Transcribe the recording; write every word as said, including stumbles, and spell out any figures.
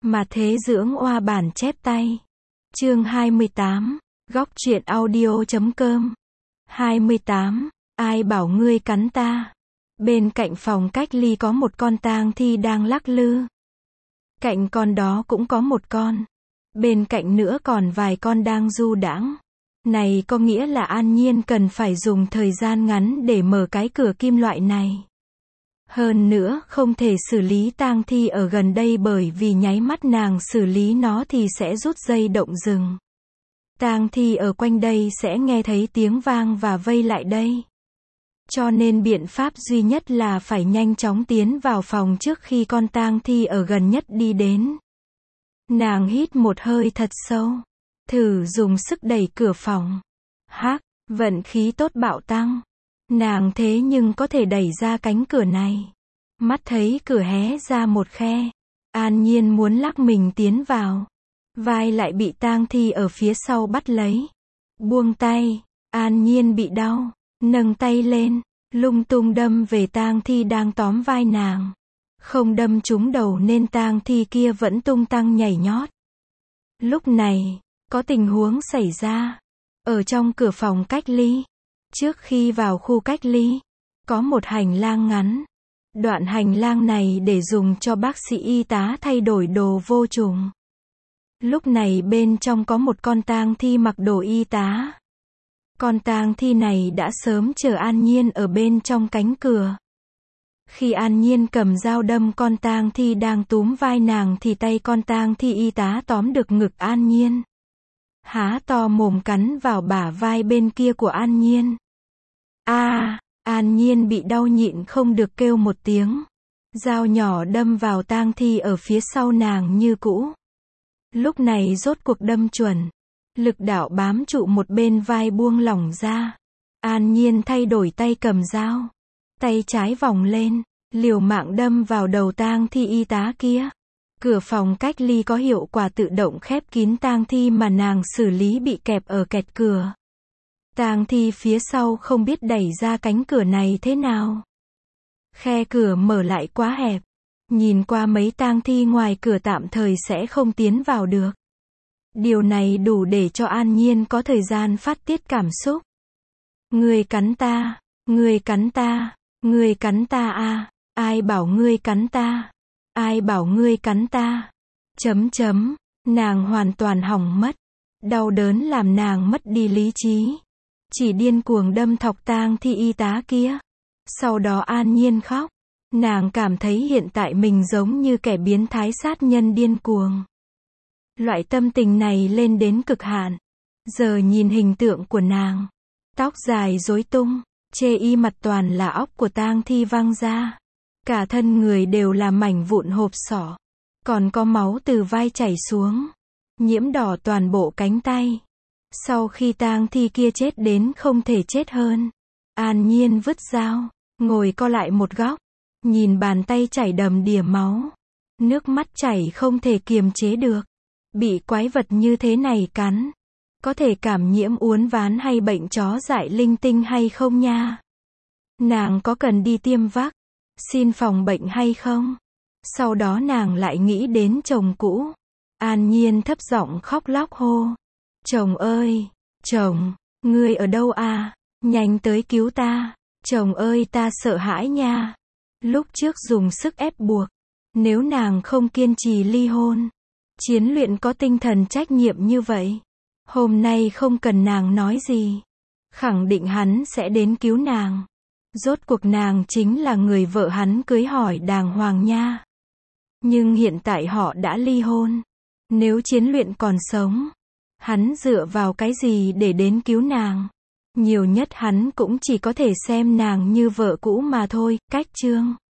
Mà thế dưỡng oa bản chép tay. Chương hai mươi tám. Góc truyện audio chấm com. hai mươi tám. Ai bảo ngươi cắn ta? Bên cạnh phòng cách ly có một con tang thi đang lắc lư. Cạnh con đó cũng có một con. Bên cạnh nữa còn vài con đang du đãng. Này có nghĩa là An Nhiên cần phải dùng thời gian ngắn để mở cái cửa kim loại này. Hơn nữa không thể xử lý tang thi ở gần đây bởi vì nháy mắt nàng xử lý nó thì sẽ rút dây động rừng. Tang thi ở quanh đây sẽ nghe thấy tiếng vang và vây lại đây. Cho nên biện pháp duy nhất là phải nhanh chóng tiến vào phòng trước khi con tang thi ở gần nhất đi đến. Nàng hít một hơi thật sâu. Thử dùng sức đẩy cửa phòng. Hắc, vận khí tốt bạo tăng. Nàng thế nhưng có thể đẩy ra cánh cửa này. Mắt thấy cửa hé ra một khe. An Nhiên muốn lắc mình tiến vào. Vai lại bị tang thi ở phía sau bắt lấy. Buông tay. An Nhiên bị đau. Nâng tay lên. Lung tung đâm về tang thi đang tóm vai nàng. Không đâm trúng đầu nên tang thi kia vẫn tung tăng nhảy nhót. Lúc này, có tình huống xảy ra. Ở trong cửa phòng cách ly. Trước khi vào khu cách ly, có một hành lang ngắn. Đoạn hành lang này để dùng cho bác sĩ y tá thay đổi đồ vô trùng. Lúc này bên trong có một con tang thi mặc đồ y tá. Con tang thi này đã sớm chờ An Nhiên ở bên trong cánh cửa. Khi An Nhiên cầm dao đâm con tang thi đang túm vai nàng thì tay con tang thi y tá tóm được ngực An Nhiên. Há to mồm cắn vào bả vai bên kia của An Nhiên. A, à, An Nhiên bị đau nhịn không được kêu một tiếng. Dao nhỏ đâm vào tang thi ở phía sau nàng như cũ. Lúc này rốt cuộc đâm chuẩn. Lực đạo bám trụ một bên vai buông lỏng ra. An Nhiên thay đổi tay cầm dao. Tay trái vòng lên, liều mạng đâm vào đầu tang thi y tá kia. Cửa phòng cách ly có hiệu quả tự động khép kín tang thi mà nàng xử lý bị kẹp ở kẹt cửa. Tang thi phía sau không biết đẩy ra cánh cửa này thế nào. Khe cửa mở lại quá hẹp. Nhìn qua mấy tang thi ngoài cửa tạm thời sẽ không tiến vào được. Điều này đủ để cho An Nhiên có thời gian phát tiết cảm xúc. Ngươi cắn ta, ngươi cắn ta, ngươi cắn ta à, ai bảo ngươi cắn ta, ai bảo ngươi cắn ta. Chấm chấm, nàng hoàn toàn hỏng mất. Đau đớn làm nàng mất đi lý trí. Chỉ điên cuồng đâm thọc tang thi y tá kia. Sau đó An Nhiên khóc. Nàng cảm thấy hiện tại mình giống như kẻ biến thái sát nhân điên cuồng. Loại tâm tình này lên đến cực hạn. Giờ nhìn hình tượng của nàng. Tóc dài rối tung, chê y mặt toàn là óc của tang thi văng ra. Cả thân người đều là mảnh vụn hộp sọ. Còn có máu từ vai chảy xuống. Nhiễm đỏ toàn bộ cánh tay. Sau khi tang thi kia chết đến không thể chết hơn. An Nhiên vứt dao, ngồi co lại một góc. Nhìn bàn tay chảy đầm đìa máu. Nước mắt chảy không thể kiềm chế được. Bị quái vật như thế này cắn. Có thể cảm nhiễm uốn ván hay bệnh chó dại linh tinh hay không nha? Nàng có cần đi tiêm vắc xin phòng bệnh hay không? Sau đó nàng lại nghĩ đến chồng cũ. An Nhiên thấp giọng khóc lóc hô. Chồng ơi, chồng, ngươi ở đâu à? Nhanh tới cứu ta. Chồng ơi ta sợ hãi nha. Lúc trước dùng sức ép buộc. Nếu nàng không kiên trì ly hôn. Chiến luyện có tinh thần trách nhiệm như vậy. Hôm nay không cần nàng nói gì. Khẳng định hắn sẽ đến cứu nàng. Rốt cuộc nàng chính là người vợ hắn cưới hỏi đàng hoàng nha. Nhưng hiện tại họ đã ly hôn. Nếu chiến luyện còn sống. Hắn dựa vào cái gì để đến cứu nàng? Nhiều nhất hắn cũng chỉ có thể xem nàng như vợ cũ mà thôi. Cách chương